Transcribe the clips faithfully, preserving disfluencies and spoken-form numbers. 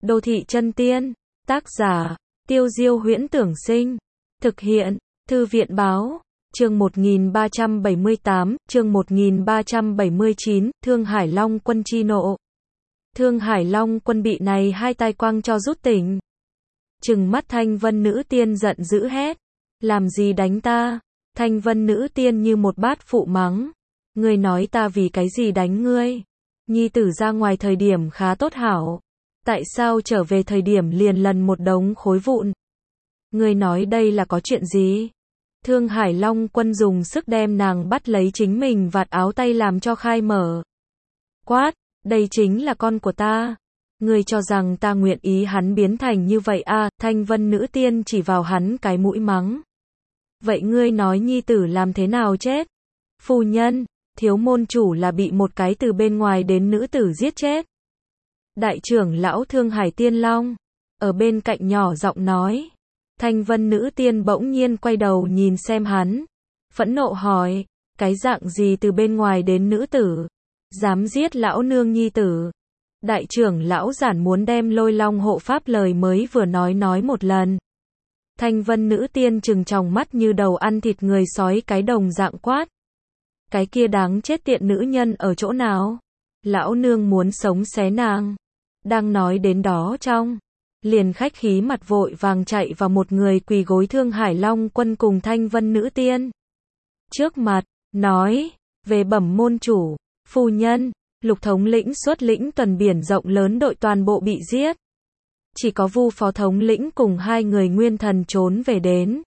Đô thị chân tiên. Tác giả, Tiêu Diêu Huyễn Tưởng Sinh. Thực hiện, Thư viện Báo. Chương một nghìn ba trăm bảy mươi tám, chương một nghìn ba trăm bảy mươi chín, Thương Hải Long Quân chi nộ. Thương Hải Long Quân bị này hai tai quang cho rút tỉnh. Trừng mắt Thanh Vân nữ tiên giận dữ hét. Làm gì đánh ta? Thanh Vân nữ tiên như một bát phụ mắng. Ngươi nói ta vì cái gì đánh ngươi? Nhi tử ra ngoài thời điểm khá tốt hảo. Tại sao trở về thời điểm liền lần một đống khối vụn? Ngươi nói đây là có chuyện gì? Thương Hải Long Quân dùng sức đem nàng bắt lấy chính mình vạt áo tay làm cho khai mở. Quát, đây chính là con của ta. Ngươi cho rằng ta nguyện ý hắn biến thành như vậy à? Thanh Vân nữ tiên chỉ vào hắn cái mũi mắng. Vậy ngươi nói nhi tử làm thế nào chết? Phu nhân, thiếu môn chủ là bị một cái từ bên ngoài đến nữ tử giết chết. Đại trưởng lão Thương Hải Tiên Long ở bên cạnh nhỏ giọng nói. Thanh Vân nữ tiên bỗng nhiên quay đầu nhìn xem hắn, phẫn nộ hỏi, cái dạng gì từ bên ngoài đến nữ tử, dám giết lão nương nhi tử. Đại trưởng lão giản muốn đem Lôi Long hộ pháp lời mới vừa nói nói một lần. Thanh Vân nữ tiên trừng tròng mắt như đầu ăn thịt người sói cái đồng dạng quát. Cái kia đáng chết tiện nữ nhân ở chỗ nào? Lão nương muốn sống xé nàng. Đang nói đến đó trong, liền khách khí mặt vội vàng chạy vào một người quỳ gối Thương Hải Long Quân cùng Thanh Vân nữ tiên trước mặt, nói, về bẩm môn chủ, phu nhân, Lục thống lĩnh xuất lĩnh tuần biển rộng lớn đội toàn bộ bị giết. Chỉ có Vu phó thống lĩnh cùng hai người nguyên thần trốn về đến.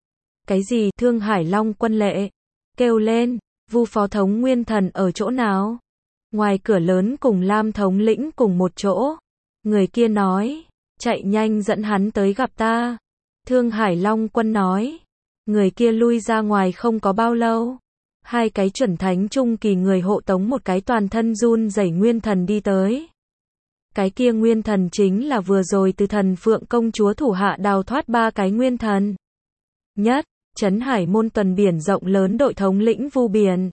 Cái gì? Thương Hải Long Quân lệ kêu lên, Vu phó thống nguyên thần ở chỗ nào? Ngoài cửa lớn cùng Lam thống lĩnh cùng một chỗ. Người kia nói, chạy nhanh dẫn hắn tới gặp ta. Thương Hải Long Quân nói, người kia lui ra ngoài không có bao lâu. Hai cái chuẩn thánh trung kỳ người hộ tống một cái toàn thân run rẩy nguyên thần đi tới. Cái kia nguyên thần chính là vừa rồi từ Thần Phượng công chúa thủ hạ đào thoát ba cái nguyên thần. Nhất, Trấn Hải môn tuần biển rộng lớn đội thống lĩnh Vu Biển.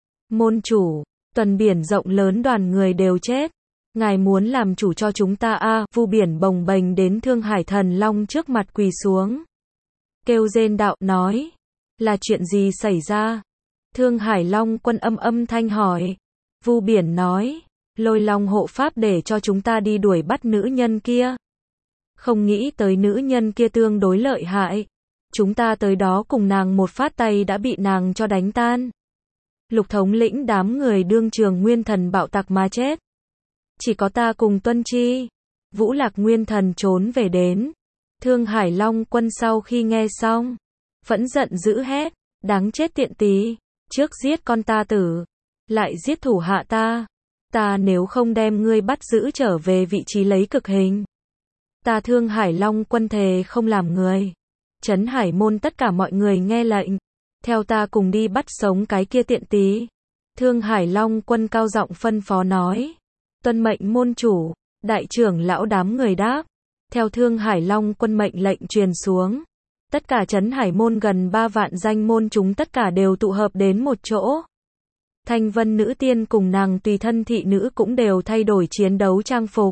Môn chủ, tuần biển rộng lớn đoàn người đều chết. Ngài muốn làm chủ cho chúng ta a? À, Vu Biển bồng bềnh đến Thương Hải Thần Long trước mặt quỳ xuống. Kêu rên đạo nói, là chuyện gì xảy ra? Thương Hải Long Quân âm âm thanh hỏi. Vu Biển nói, Lôi Long hộ pháp để cho chúng ta đi đuổi bắt nữ nhân kia. Không nghĩ tới nữ nhân kia tương đối lợi hại. Chúng ta tới đó cùng nàng một phát tay đã bị nàng cho đánh tan. Lục thống lĩnh đám người đương trường nguyên thần bạo tạc mà chết. Chỉ có ta cùng Tuân Chi, Vũ Lạc nguyên thần trốn về đến. Thương Hải Long Quân sau khi nghe xong, phẫn giận dữ hét, đáng chết tiện tí, trước giết con ta tử, lại giết thủ hạ ta. Ta nếu không đem ngươi bắt giữ trở về vị trí lấy cực hình. Ta Thương Hải Long Quân thề không làm người. Trấn Hải môn tất cả mọi người nghe lệnh. Theo ta cùng đi bắt sống cái kia tiện tí. Thương Hải Long Quân cao giọng phân phó nói. Tuân mệnh môn chủ, đại trưởng lão đám người đáp. Theo Thương Hải Long Quân mệnh lệnh truyền xuống. Tất cả Trấn Hải môn gần ba vạn danh môn chúng tất cả đều tụ hợp đến một chỗ. Thanh Vân nữ tiên cùng nàng tùy thân thị nữ cũng đều thay đổi chiến đấu trang phục.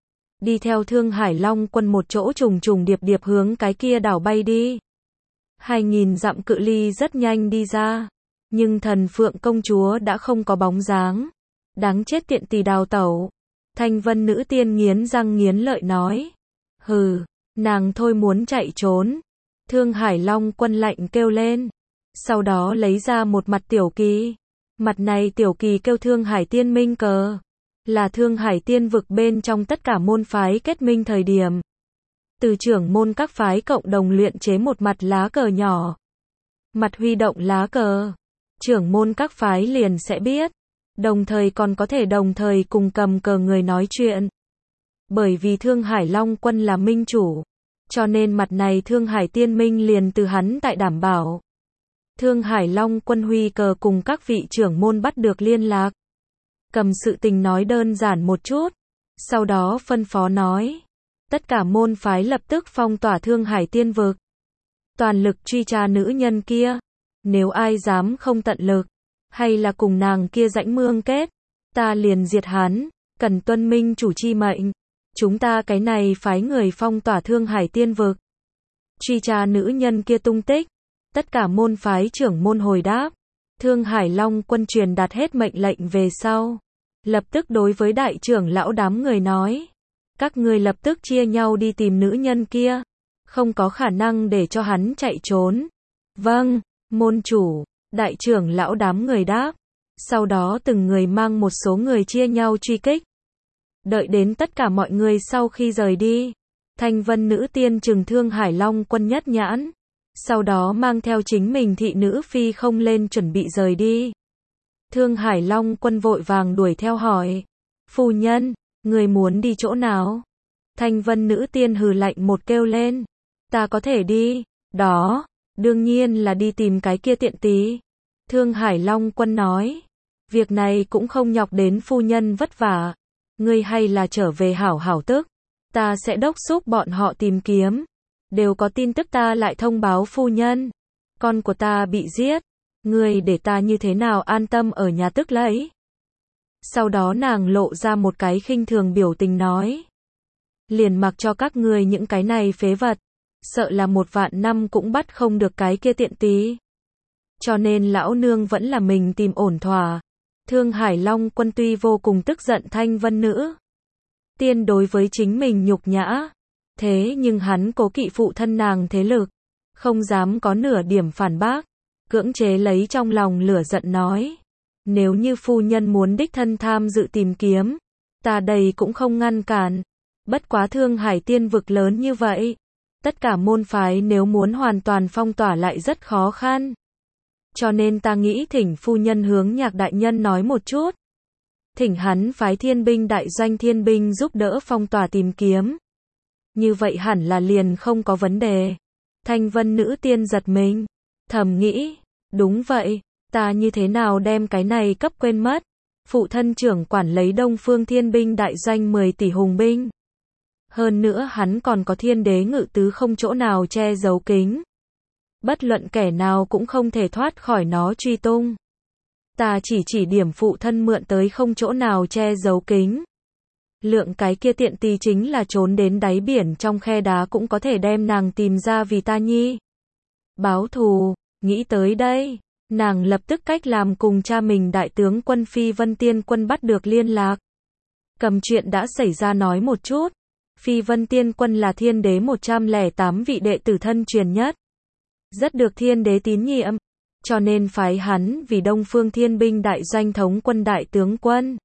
Đi theo Thương Hải Long Quân một chỗ trùng trùng điệp điệp hướng cái kia đảo bay đi. Hai nghìn dặm cự ly rất nhanh đi ra. Nhưng Thần Phượng công chúa đã không có bóng dáng. Đáng chết tiện tỳ đào tẩu. Thanh Vân nữ tiên nghiến răng nghiến lợi nói. Hừ, nàng thôi muốn chạy trốn. Thương Hải Long Quân lạnh kêu lên. Sau đó lấy ra một mặt tiểu kỳ. Mặt này tiểu kỳ kêu Thương Hải Tiên Minh cờ. Là Thương Hải Tiên vực bên trong tất cả môn phái kết minh thời điểm. Từ trưởng môn các phái cộng đồng luyện chế một mặt lá cờ nhỏ. Mặt huy động lá cờ. Trưởng môn các phái liền sẽ biết. Đồng thời còn có thể đồng thời cùng cầm cờ người nói chuyện. Bởi vì Thương Hải Long Quân là minh chủ. Cho nên mặt này Thương Hải Tiên Minh liền từ hắn tại đảm bảo. Thương Hải Long Quân huy cờ cùng các vị trưởng môn bắt được liên lạc. Cầm sự tình nói đơn giản một chút. Sau đó phân phó nói. Tất cả môn phái lập tức phong tỏa Thương Hải Tiên vực. Toàn lực truy tra nữ nhân kia. Nếu ai dám không tận lực. Hay là cùng nàng kia rãnh mương kết. Ta liền diệt hắn. Cần tuân minh chủ chi mệnh. Chúng ta cái này phái người phong tỏa Thương Hải Tiên Vực. Truy tra nữ nhân kia tung tích. Tất cả môn phái trưởng môn hồi đáp. Thương Hải Long quân truyền đạt hết mệnh lệnh về sau. Lập tức đối với đại trưởng lão đám người nói. Các người lập tức chia nhau đi tìm nữ nhân kia. Không có khả năng để cho hắn chạy trốn. Vâng, môn chủ, đại trưởng lão đám người đáp. Sau đó từng người mang một số người chia nhau truy kích. Đợi đến tất cả mọi người sau khi rời đi. Thanh Vân nữ tiên trừng Thương Hải Long quân nhất nhãn. Sau đó mang theo chính mình thị nữ phi không lên chuẩn bị rời đi. Thương Hải Long quân vội vàng đuổi theo hỏi. Phu nhân, người muốn đi chỗ nào? Thanh Vân nữ tiên hừ lạnh một kêu lên. Ta có thể đi, đó, đương nhiên là đi tìm cái kia tiện tí. Thương Hải Long quân nói. Việc này cũng không nhọc đến phu nhân vất vả. Ngươi hay là trở về hảo hảo tức. Ta sẽ đốc thúc bọn họ tìm kiếm. Đều có tin tức ta lại thông báo phu nhân. Con của ta bị giết. Ngươi để ta như thế nào an tâm ở nhà tức lấy. Sau đó nàng lộ ra một cái khinh thường biểu tình nói. Liền mặc cho các ngươi những cái này phế vật. Sợ là một vạn năm cũng bắt không được cái kia tiện tí. Cho nên lão nương vẫn là mình tìm ổn thỏa. Thương Hải Long quân tuy vô cùng tức giận Thanh Vân nữ tiên đối với chính mình nhục nhã. Thế nhưng hắn cố kỵ phụ thân nàng thế lực. Không dám có nửa điểm phản bác. Cưỡng chế lấy trong lòng lửa giận nói. Nếu như phu nhân muốn đích thân tham dự tìm kiếm. Ta đây cũng không ngăn cản. Bất quá Thương Hải Tiên vực lớn như vậy. Tất cả môn phái nếu muốn hoàn toàn phong tỏa lại rất khó khăn. Cho nên ta nghĩ thỉnh phu nhân hướng Nhạc đại nhân nói một chút. Thỉnh hắn phái thiên binh đại doanh thiên binh giúp đỡ phong tỏa tìm kiếm. Như vậy hẳn là liền không có vấn đề. Thanh Vân nữ tiên giật mình. Thầm nghĩ, đúng vậy, ta như thế nào đem cái này cấp quên mất. Phụ thân trưởng quản lấy Đông Phương thiên binh đại doanh mười tỷ hùng binh. Hơn nữa hắn còn có thiên đế ngự tứ không chỗ nào che giấu kính. Bất luận kẻ nào cũng không thể thoát khỏi nó truy tung. Ta chỉ chỉ điểm phụ thân mượn tới không chỗ nào che giấu kính. Lượng cái kia tiện tì chính là trốn đến đáy biển trong khe đá cũng có thể đem nàng tìm ra vì ta nhi. Báo thù, nghĩ tới đây, nàng lập tức cách làm cùng cha mình đại tướng quân Phi Vân Tiên quân bắt được liên lạc. Cầm chuyện đã xảy ra nói một chút. Phi Vân Tiên quân là thiên đế một trăm lẻ tám vị đệ tử thân truyền nhất. Rất được thiên đế tín nhiệm. Cho nên phái hắn vì Đông Phương thiên binh đại doanh thống quân đại tướng quân.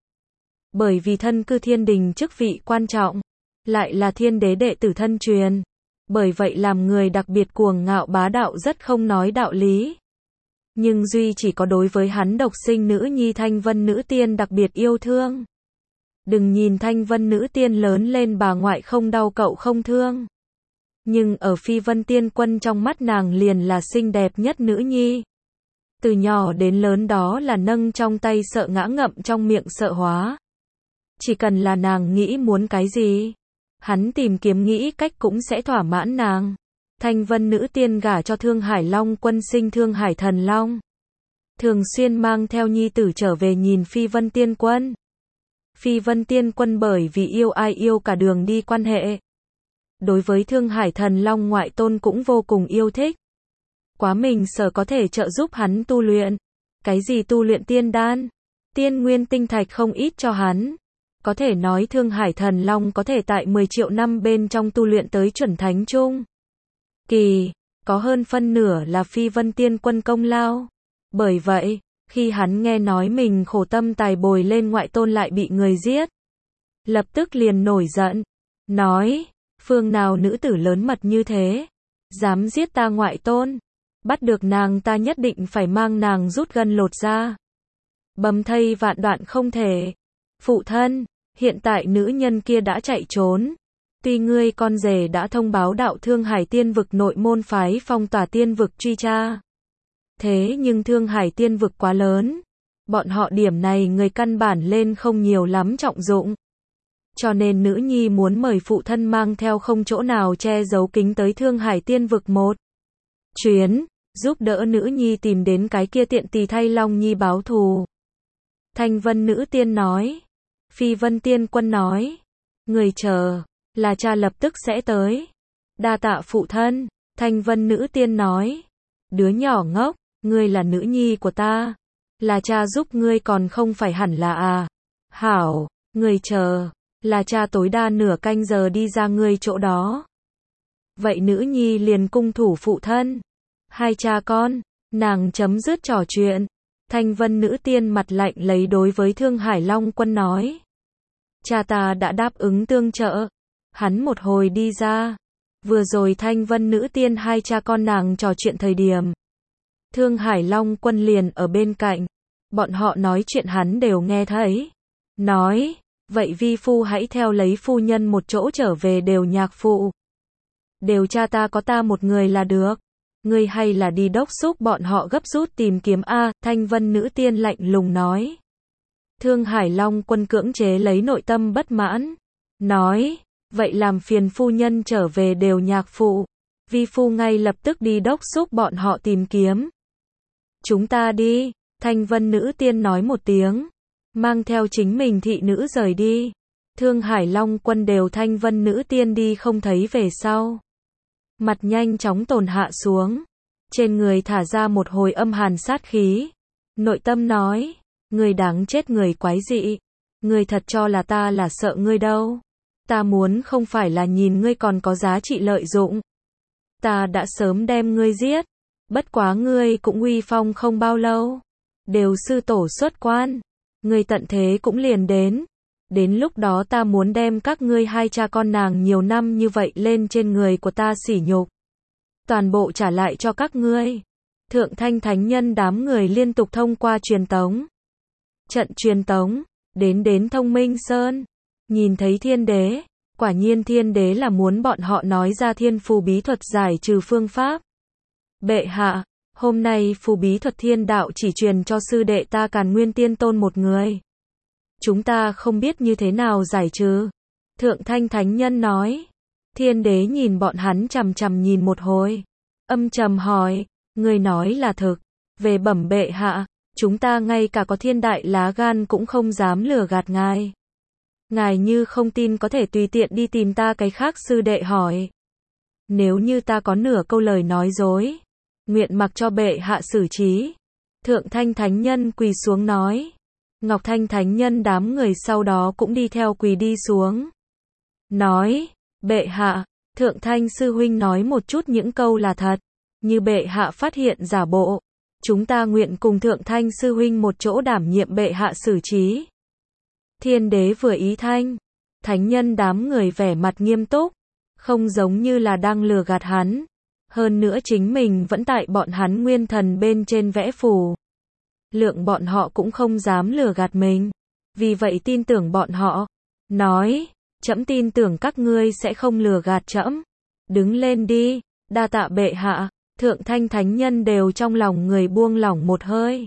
Bởi vì thân cư thiên đình chức vị quan trọng. Lại là thiên đế đệ tử thân truyền. Bởi vậy làm người đặc biệt cuồng ngạo bá đạo rất không nói đạo lý. Nhưng duy chỉ có đối với hắn độc sinh nữ nhi Thanh Vân nữ tiên đặc biệt yêu thương. Đừng nhìn Thanh Vân nữ tiên lớn lên bà ngoại không đau cậu không thương. Nhưng ở Phi Vân Tiên quân trong mắt nàng liền là xinh đẹp nhất nữ nhi. Từ nhỏ đến lớn đó là nâng trong tay sợ ngã ngậm trong miệng sợ hóa. Chỉ cần là nàng nghĩ muốn cái gì, hắn tìm kiếm nghĩ cách cũng sẽ thỏa mãn nàng. Thanh Vân nữ tiên gả cho Thương Hải Long quân sinh Thương Hải Thần Long. Thường xuyên mang theo nhi tử trở về nhìn Phi Vân Tiên quân. Phi Vân Tiên quân bởi vì yêu ai yêu cả đường đi quan hệ. Đối với Thương Hải Thần Long ngoại tôn cũng vô cùng yêu thích. Quá mình sở có thể trợ giúp hắn tu luyện. Cái gì tu luyện tiên đan, tiên nguyên tinh thạch không ít cho hắn. Có thể nói Thương Hải Thần Long có thể tại mười triệu năm bên trong tu luyện tới chuẩn thánh trung kỳ, có hơn phân nửa là Phi Vân Tiên quân công lao. Bởi vậy, khi hắn nghe nói mình khổ tâm tài bồi lên ngoại tôn lại bị người giết, lập tức liền nổi giận, nói, phương nào nữ tử lớn mật như thế, dám giết ta ngoại tôn, bắt được nàng ta nhất định phải mang nàng rút gân lột da, bầm thây vạn đoạn không thể. Phụ thân, hiện tại nữ nhân kia đã chạy trốn. Tuy ngươi con rể đã thông báo đạo Thương Hải Tiên vực nội môn phái phong tỏa tiên vực truy tra. Thế nhưng Thương Hải Tiên vực quá lớn. Bọn họ điểm này người căn bản lên không nhiều lắm trọng dụng. Cho nên nữ nhi muốn mời phụ thân mang theo không chỗ nào che giấu kính tới Thương Hải Tiên vực một chuyến, giúp đỡ nữ nhi tìm đến cái kia tiện tỳ thay Long Nhi báo thù. Thanh Vân nữ tiên nói. Phi Vân Tiên quân nói. Người chờ, là cha lập tức sẽ tới. Đa tạ phụ thân, Thanh Vân nữ tiên nói. Đứa nhỏ ngốc, ngươi là nữ nhi của ta. Là cha giúp ngươi còn không phải hẳn là à. Hảo, người chờ, là cha tối đa nửa canh giờ đi ra ngươi chỗ đó. Vậy nữ nhi liền cung thủ phụ thân. Hai cha con, nàng chấm dứt trò chuyện. Thanh Vân nữ tiên mặt lạnh lấy đối với Thương Hải Long Quân nói. Cha ta đã đáp ứng tương trợ. Hắn một hồi đi ra. Vừa rồi Thanh Vân nữ tiên hai cha con nàng trò chuyện thời điểm. Thương Hải Long Quân liền ở bên cạnh. Bọn họ nói chuyện hắn đều nghe thấy. Nói, vậy vi phu hãy theo lấy phu nhân một chỗ trở về đều nhạc phụ. Đều cha ta có ta một người là được. Ngươi hay là đi đốc xúc bọn họ gấp rút tìm kiếm a. Thanh Vân nữ tiên lạnh lùng nói. Thương Hải Long Quân cưỡng chế lấy nội tâm bất mãn. Nói, vậy làm phiền phu nhân trở về đều nhạc phụ. Vi phu ngay lập tức đi đốc xúc bọn họ tìm kiếm. Chúng ta đi, Thanh Vân nữ tiên nói một tiếng. Mang theo chính mình thị nữ rời đi. Thương Hải Long Quân đều Thanh Vân nữ tiên đi không thấy về sau. Mặt nhanh chóng tồn hạ xuống. Trên người thả ra một hồi âm hàn sát khí. Nội tâm nói, người đáng chết người quái dị. Người thật cho là ta là sợ ngươi đâu. Ta muốn không phải là nhìn ngươi còn có giá trị lợi dụng. Ta đã sớm đem ngươi giết. Bất quá ngươi cũng uy phong không bao lâu. Đều sư tổ xuất quan. Ngươi tận thế cũng liền đến. Đến lúc đó ta muốn đem các ngươi hai cha con nàng nhiều năm như vậy lên trên người của ta sỉ nhục. Toàn bộ trả lại cho các ngươi. Thượng Thanh Thánh Nhân đám người liên tục thông qua truyền tống. Trận truyền tống, đến đến Thông Minh Sơn. Nhìn thấy thiên đế, quả nhiên thiên đế là muốn bọn họ nói ra thiên phù bí thuật giải trừ phương pháp. Bệ hạ, hôm nay phù bí thuật thiên đạo chỉ truyền cho sư đệ ta Càn Nguyên Tiên Tôn một người. Chúng ta không biết như thế nào giải trừ. Thượng Thanh Thánh Nhân nói. Thiên đế nhìn bọn hắn chằm chằm nhìn một hồi. Âm trầm hỏi, người nói là thực. Về bẩm bệ hạ, chúng ta ngay cả có thiên đại lá gan cũng không dám lừa gạt ngài. Ngài như không tin có thể tùy tiện đi tìm ta cái khác sư đệ hỏi. Nếu như ta có nửa câu lời nói dối, nguyện mặc cho bệ hạ xử trí. Thượng Thanh Thánh Nhân quỳ xuống nói. Ngọc Thanh Thánh Nhân đám người sau đó cũng đi theo quỳ đi xuống. Nói, bệ hạ, Thượng Thanh Sư Huynh nói một chút những câu là thật. Như bệ hạ phát hiện giả bộ, chúng ta nguyện cùng Thượng Thanh Sư Huynh một chỗ đảm nhiệm bệ hạ xử trí. Thiên đế vừa ý thanh. Thánh Nhân đám người vẻ mặt nghiêm túc. Không giống như là đang lừa gạt hắn. Hơn nữa chính mình vẫn tại bọn hắn nguyên thần bên trên vẽ phù. Lượng bọn họ cũng không dám lừa gạt mình. Vì vậy tin tưởng bọn họ. Nói, trẫm tin tưởng các ngươi sẽ không lừa gạt trẫm. Đứng lên đi, đa tạ bệ hạ. Thượng Thanh Thánh Nhân đều trong lòng người buông lỏng một hơi.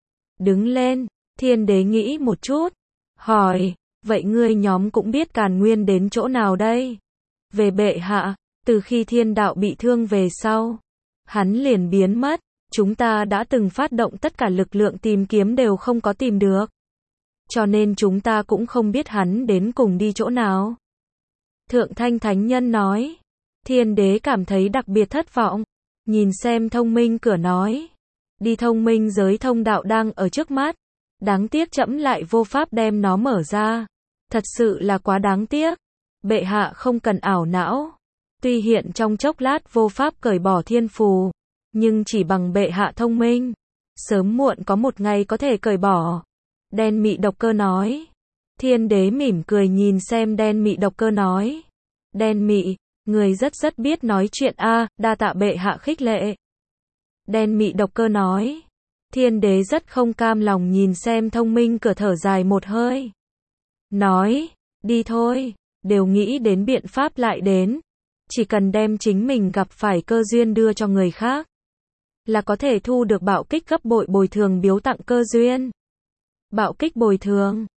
Đứng lên, thiên đế nghĩ một chút. Hỏi, vậy ngươi nhóm cũng biết Càn Nguyên đến chỗ nào đây? Về bệ hạ, từ khi thiên đạo bị thương về sau, hắn liền biến mất. Chúng ta đã từng phát động tất cả lực lượng tìm kiếm đều không có tìm được. Cho nên chúng ta cũng không biết hắn đến cùng đi chỗ nào. Thượng Thanh Thánh Nhân nói. Thiên đế cảm thấy đặc biệt thất vọng. Nhìn xem thông minh cửa nói. Đi thông minh giới thông đạo đang ở trước mắt. Đáng tiếc trẫm lại vô pháp đem nó mở ra. Thật sự là quá đáng tiếc. Bệ hạ không cần ảo não. Tuy hiện trong chốc lát vô pháp cởi bỏ thiên phù. Nhưng chỉ bằng bệ hạ thông minh. Sớm muộn có một ngày có thể cởi bỏ. Đen mị độc cơ nói. Thiên đế mỉm cười nhìn xem đen mị độc cơ nói. Đen mị, người rất rất biết nói chuyện a, đa tạ bệ hạ khích lệ. Đen mị độc cơ nói. Thiên đế rất không cam lòng nhìn xem thông minh cửa thở dài một hơi. Nói, đi thôi, đều nghĩ đến biện pháp lại đến. Chỉ cần đem chính mình gặp phải cơ duyên đưa cho người khác. Là có thể thu được bạo kích gấp bội bồi thường biếu tặng cơ duyên. Bạo kích bồi thường.